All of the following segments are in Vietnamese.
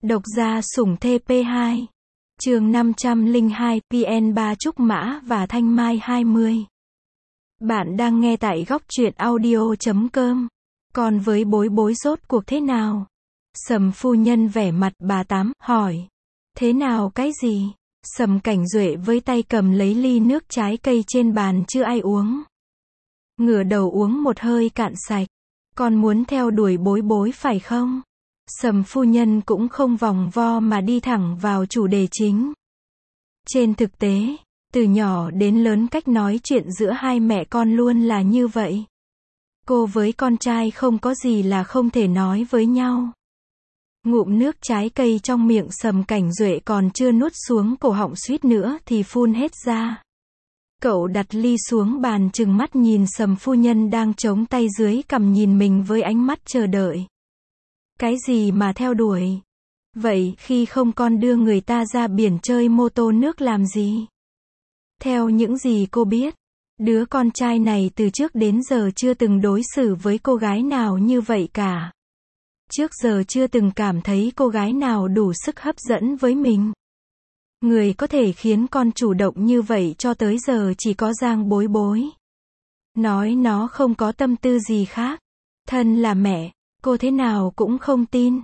Độc gia sủng TP2. Chương 502, PN3 Trúc Mã và Thanh Mai 20. Bạn đang nghe tại góc truyện audio.com. Còn với bối bối rốt cuộc thế nào? Sầm phu nhân vẻ mặt bà Tám, hỏi. Thế nào cái gì? Sầm Cảnh Duệ với tay cầm lấy ly nước trái cây trên bàn chưa ai uống. Ngửa đầu uống một hơi cạn sạch. Con muốn theo đuổi bối bối phải không? Sầm phu nhân cũng không vòng vo mà đi thẳng vào chủ đề chính. Trên thực tế, từ nhỏ đến lớn cách nói chuyện giữa hai mẹ con luôn là như vậy. Cô với con trai không có gì là không thể nói với nhau. Ngụm nước trái cây trong miệng Sầm Cảnh Duệ còn chưa nuốt xuống cổ họng suýt nữa thì phun hết ra. Cậu đặt ly xuống bàn trừng mắt nhìn Sầm phu nhân đang chống tay dưới cằm nhìn mình với ánh mắt chờ đợi. Cái gì mà theo đuổi? Vậy khi không con đưa người ta ra biển chơi mô tô nước làm gì? Theo những gì cô biết, đứa con trai này từ trước đến giờ chưa từng đối xử với cô gái nào như vậy cả. Trước giờ chưa từng cảm thấy cô gái nào đủ sức hấp dẫn với mình. Người có thể khiến con chủ động như vậy cho tới giờ chỉ có Giang Bối Bối. Nói nó không có tâm tư gì khác. Thân là mẹ, cô thế nào cũng không tin.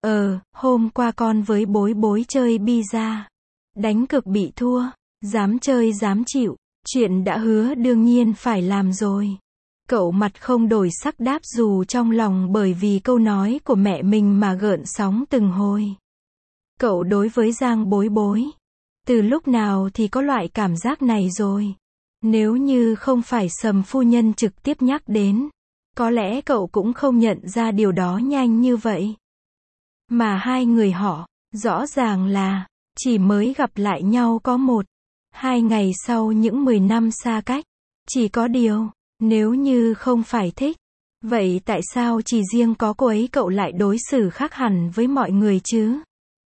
Hôm qua con với Bối Bối chơi bi-ra. Đánh cược bị thua. Dám chơi dám chịu. Chuyện đã hứa đương nhiên phải làm rồi. Cậu mặt không đổi sắc đáp dù trong lòng bởi vì câu nói của mẹ mình mà gợn sóng từng hồi. Cậu đối với Giang Bối Bối. Từ lúc nào thì có loại cảm giác này rồi. Nếu như không phải Sầm phu nhân trực tiếp nhắc đến, có lẽ cậu cũng không nhận ra điều đó nhanh như vậy. Mà hai người họ, rõ ràng là, chỉ mới gặp lại nhau có 1-2 ngày sau những 10 năm xa cách. Chỉ có điều, nếu như không phải thích, vậy tại sao chỉ riêng có cô ấy cậu lại đối xử khác hẳn với mọi người chứ?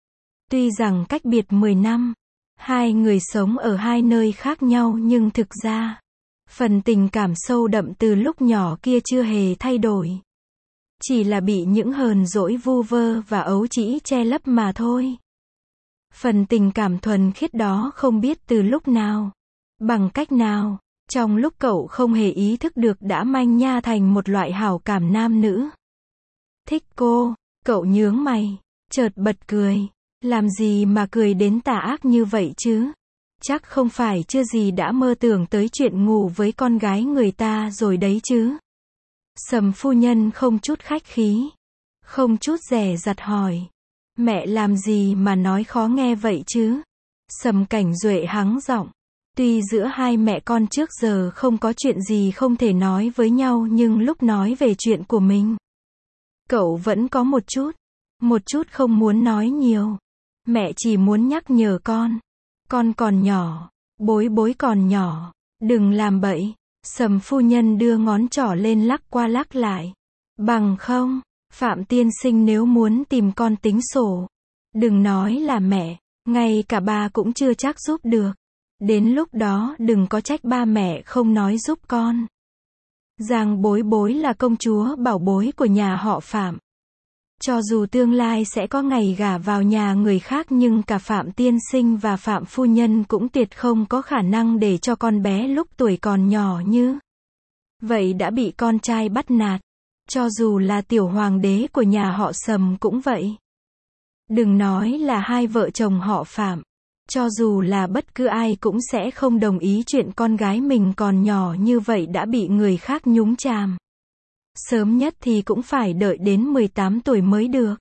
Tuy rằng cách biệt 10 năm, hai người sống ở hai nơi khác nhau nhưng thực ra, phần tình cảm sâu đậm từ lúc nhỏ kia chưa hề thay đổi. Chỉ là bị những hờn dỗi vu vơ và ấu trĩ che lấp mà thôi. Phần tình cảm thuần khiết đó không biết từ lúc nào, bằng cách nào, trong lúc cậu không hề ý thức được đã manh nha thành một loại hảo cảm nam nữ. Thích cô, cậu nhướng mày, chợt bật cười. Làm gì mà cười đến tà ác như vậy chứ? Chắc không phải chưa gì đã mơ tưởng tới chuyện ngủ với con gái người ta rồi đấy chứ? Sầm phu nhân không chút khách khí, không chút dè dặt hỏi. Mẹ làm gì mà nói khó nghe vậy chứ? Sầm Cảnh Duệ hắng giọng. Tuy giữa hai mẹ con trước giờ không có chuyện gì không thể nói với nhau nhưng lúc nói về chuyện của mình, cậu vẫn có một chút không muốn nói nhiều. Mẹ chỉ muốn nhắc nhở con còn nhỏ, Bối Bối còn nhỏ, đừng làm bậy. Sầm phu nhân đưa ngón trỏ lên lắc qua lắc lại. Bằng không, Phạm tiên sinh nếu muốn tìm con tính sổ, đừng nói là mẹ, ngay cả ba cũng chưa chắc giúp được. Đến lúc đó đừng có trách ba mẹ không nói giúp con. Giang Bối Bối là công chúa bảo bối của nhà họ Phạm. Cho dù tương lai sẽ có ngày gả vào nhà người khác nhưng cả Phạm tiên sinh và Phạm phu nhân cũng tuyệt không có khả năng để cho con bé lúc tuổi còn nhỏ như vậy đã bị con trai bắt nạt. Cho dù là tiểu hoàng đế của nhà họ Sầm cũng vậy. Đừng nói là hai vợ chồng họ Phạm. Cho dù là bất cứ ai cũng sẽ không đồng ý chuyện con gái mình còn nhỏ như vậy đã bị người khác nhúng chàm. Sớm nhất thì cũng phải đợi đến 18 tuổi mới được.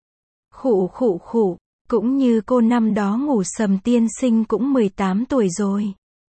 Khụ, cũng như cô năm đó ngủ Sầm tiên sinh cũng 18 tuổi rồi.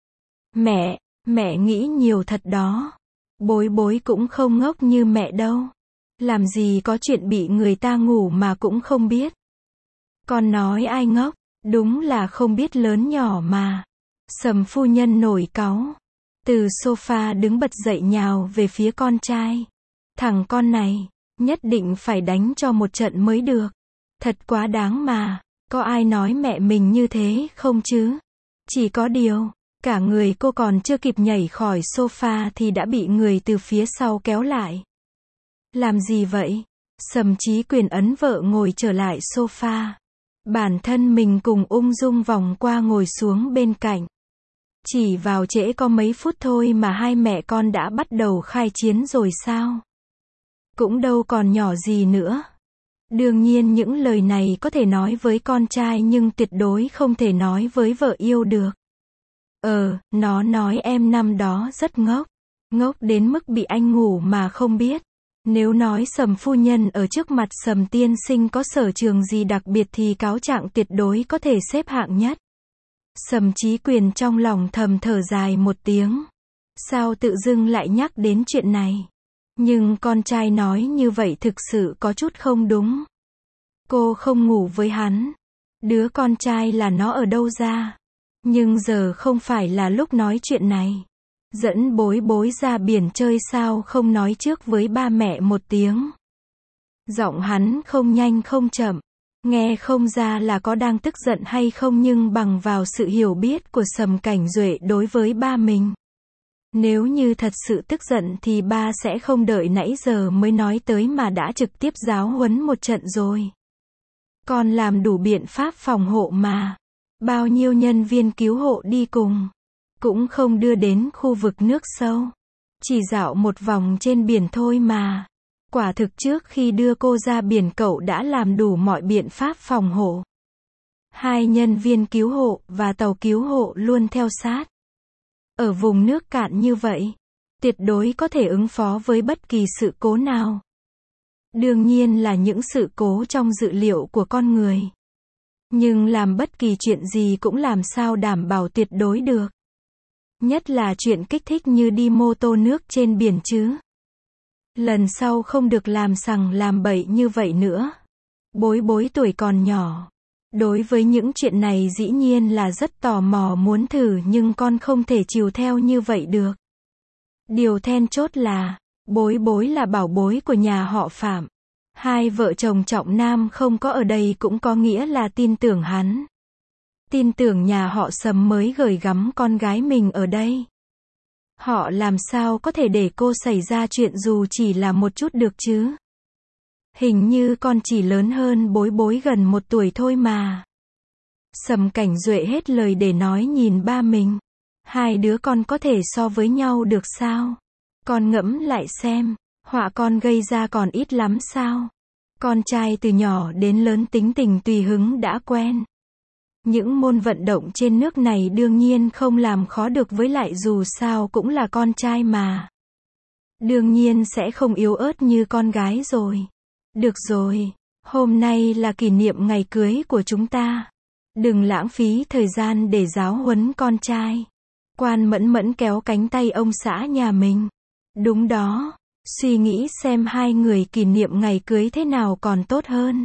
Mẹ nghĩ nhiều thật đó. Bối Bối cũng không ngốc như mẹ đâu. Làm gì có chuyện bị người ta ngủ mà cũng không biết. Con nói ai ngốc, đúng là không biết lớn nhỏ mà. Sầm phu nhân nổi cáu. Từ sofa đứng bật dậy nhào về phía con trai. Thằng con này, nhất định phải đánh cho một trận mới được. Thật quá đáng mà, có ai nói mẹ mình như thế không chứ? Chỉ có điều, cả người cô còn chưa kịp nhảy khỏi sofa thì đã bị người từ phía sau kéo lại. Làm gì vậy? Sầm Chí Quyền ấn vợ ngồi trở lại sofa. Bản thân mình cùng ung dung vòng qua ngồi xuống bên cạnh. Chỉ vào trễ có mấy phút thôi mà hai mẹ con đã bắt đầu khai chiến rồi sao? Cũng đâu còn nhỏ gì nữa. Đương nhiên những lời này có thể nói với con trai nhưng tuyệt đối không thể nói với vợ yêu được. Nó nói em năm đó rất ngốc. Ngốc đến mức bị anh ngủ mà không biết. Nếu nói Sầm phu nhân ở trước mặt Sầm tiên sinh có sở trường gì đặc biệt thì cáo trạng tuyệt đối có thể xếp hạng nhất. Sầm Chí Quyền trong lòng thầm thở dài một tiếng. Sao tự dưng lại nhắc đến chuyện này? Nhưng con trai nói như vậy thực sự có chút không đúng. Cô không ngủ với hắn. Đứa con trai là nó ở đâu ra? Nhưng giờ không phải là lúc nói chuyện này. Dẫn bối bối ra biển chơi sao không nói trước với ba mẹ một tiếng. Giọng hắn không nhanh không chậm. Nghe không ra là có đang tức giận hay không nhưng bằng vào sự hiểu biết của Sầm Cảnh Duệ đối với ba mình. Nếu như thật sự tức giận thì ba sẽ không đợi nãy giờ mới nói tới mà đã trực tiếp giáo huấn một trận rồi. Con làm đủ biện pháp phòng hộ mà. Bao nhiêu nhân viên cứu hộ đi cùng. Cũng không đưa đến khu vực nước sâu. Chỉ dạo một vòng trên biển thôi mà. Quả thực trước khi đưa cô ra biển cậu đã làm đủ mọi biện pháp phòng hộ. Hai nhân viên cứu hộ và tàu cứu hộ luôn theo sát. Ở vùng nước cạn như vậy, tuyệt đối có thể ứng phó với bất kỳ sự cố nào. Đương nhiên là những sự cố trong dự liệu của con người. Nhưng làm bất kỳ chuyện gì cũng làm sao đảm bảo tuyệt đối được. Nhất là chuyện kích thích như đi mô tô nước trên biển chứ. Lần sau không được làm sằng làm bậy như vậy nữa. Bối bối tuổi còn nhỏ. Đối với những chuyện này dĩ nhiên là rất tò mò muốn thử nhưng con không thể chiều theo như vậy được. Điều then chốt là, bối bối là bảo bối của nhà họ Phạm. Hai vợ chồng Trọng Nam không có ở đây cũng có nghĩa là tin tưởng hắn. Tin tưởng nhà họ Sầm mới gửi gắm con gái mình ở đây. Họ làm sao có thể để cô xảy ra chuyện dù chỉ là một chút được chứ? Hình như con chỉ lớn hơn bối bối gần 1 tuổi thôi mà. Sầm Cảnh Duệ hết lời để nói nhìn ba mình. Hai đứa con có thể so với nhau được sao? Con ngẫm lại xem, họa con gây ra còn ít lắm sao? Con trai từ nhỏ đến lớn tính tình tùy hứng đã quen. Những môn vận động trên nước này đương nhiên không làm khó được với lại dù sao cũng là con trai mà. Đương nhiên sẽ không yếu ớt như con gái rồi. Được rồi, hôm nay là kỷ niệm ngày cưới của chúng ta. Đừng lãng phí thời gian để giáo huấn con trai. Quan Mẫn Mẫn kéo cánh tay ông xã nhà mình. Đúng đó, suy nghĩ xem hai người kỷ niệm ngày cưới thế nào còn tốt hơn.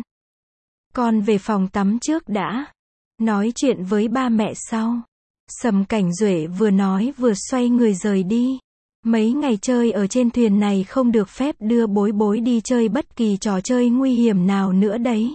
Con về phòng tắm trước đã. Nói chuyện với ba mẹ sau. Sầm Cảnh Duệ vừa nói vừa xoay người rời đi. Mấy ngày chơi ở trên thuyền này không được phép đưa bối bối đi chơi bất kỳ trò chơi nguy hiểm nào nữa đấy.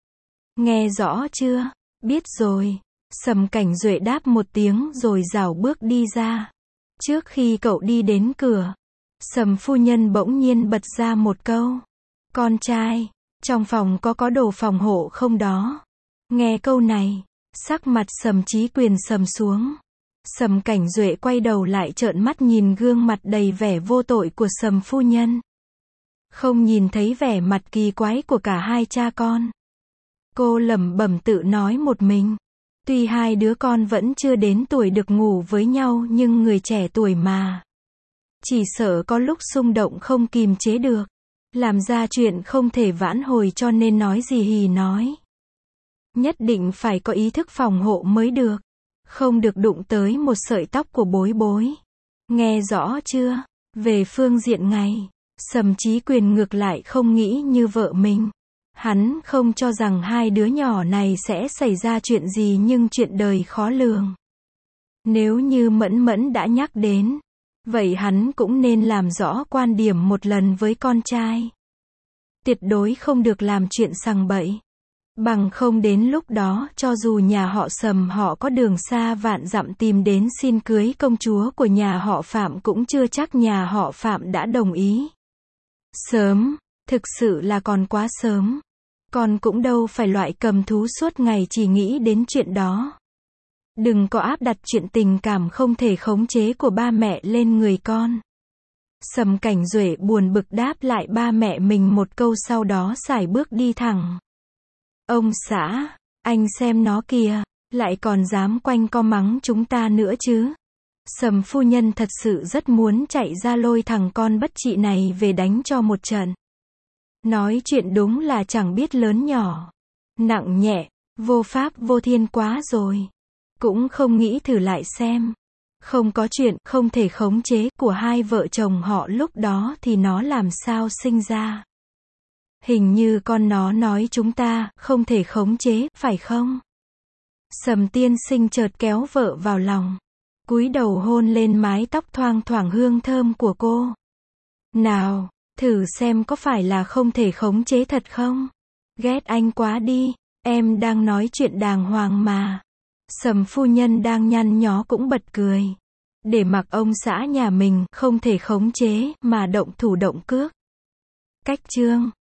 Nghe rõ chưa? Biết rồi. Sầm Cảnh Duệ đáp một tiếng rồi rảo bước đi ra. Trước khi cậu đi đến cửa, Sầm phu nhân bỗng nhiên bật ra một câu. Con trai, trong phòng có đồ phòng hộ không đó? Nghe câu này, sắc mặt Sầm Chí Quyền sầm xuống. Sầm Cảnh Duệ quay đầu lại trợn mắt nhìn gương mặt đầy vẻ vô tội của Sầm phu nhân. Không nhìn thấy vẻ mặt kỳ quái của cả hai cha con. Cô lẩm bẩm tự nói một mình. Tuy hai đứa con vẫn chưa đến tuổi được ngủ với nhau nhưng người trẻ tuổi mà. Chỉ sợ có lúc xung động không kìm chế được. Làm ra chuyện không thể vãn hồi cho nên nói gì thì nói. Nhất định phải có ý thức phòng hộ mới được. Không được đụng tới một sợi tóc của bối bối. Nghe rõ chưa? Về phương diện này, Sầm Chí Quyền ngược lại không nghĩ như vợ mình. Hắn không cho rằng hai đứa nhỏ này sẽ xảy ra chuyện gì nhưng chuyện đời khó lường. Nếu như Mẫn Mẫn đã nhắc đến, vậy hắn cũng nên làm rõ quan điểm một lần với con trai. Tuyệt đối không được làm chuyện sằng bậy. Bằng không đến lúc đó cho dù nhà họ Sầm họ có đường xa vạn dặm tìm đến xin cưới công chúa của nhà họ Phạm cũng chưa chắc nhà họ Phạm đã đồng ý. Sớm, thực sự là còn quá sớm. Con cũng đâu phải loại cầm thú suốt ngày chỉ nghĩ đến chuyện đó. Đừng có áp đặt chuyện tình cảm không thể khống chế của ba mẹ lên người con. Sầm Cảnh Duệ buồn bực đáp lại ba mẹ mình một câu sau đó sải bước đi thẳng. Ông xã, anh xem nó kìa, lại còn dám quanh co mắng chúng ta nữa chứ. Sầm phu nhân thật sự rất muốn chạy ra lôi thằng con bất trị này về đánh cho một trận. Nói chuyện đúng là chẳng biết lớn nhỏ, nặng nhẹ, vô pháp vô thiên quá rồi. Cũng không nghĩ thử lại xem. Không có chuyện không thể khống chế của hai vợ chồng họ lúc đó thì nó làm sao sinh ra. Hình như con nó nói chúng ta không thể khống chế, phải không? Sầm tiên sinh chợt kéo vợ vào lòng, cúi đầu hôn lên mái tóc thoang thoảng hương thơm của cô. Nào, thử xem có phải là không thể khống chế thật không? Ghét anh quá đi, em đang nói chuyện đàng hoàng mà. Sầm phu nhân đang nhăn nhó cũng bật cười. Để mặc ông xã nhà mình không thể khống chế mà động thủ động cước. Cách chương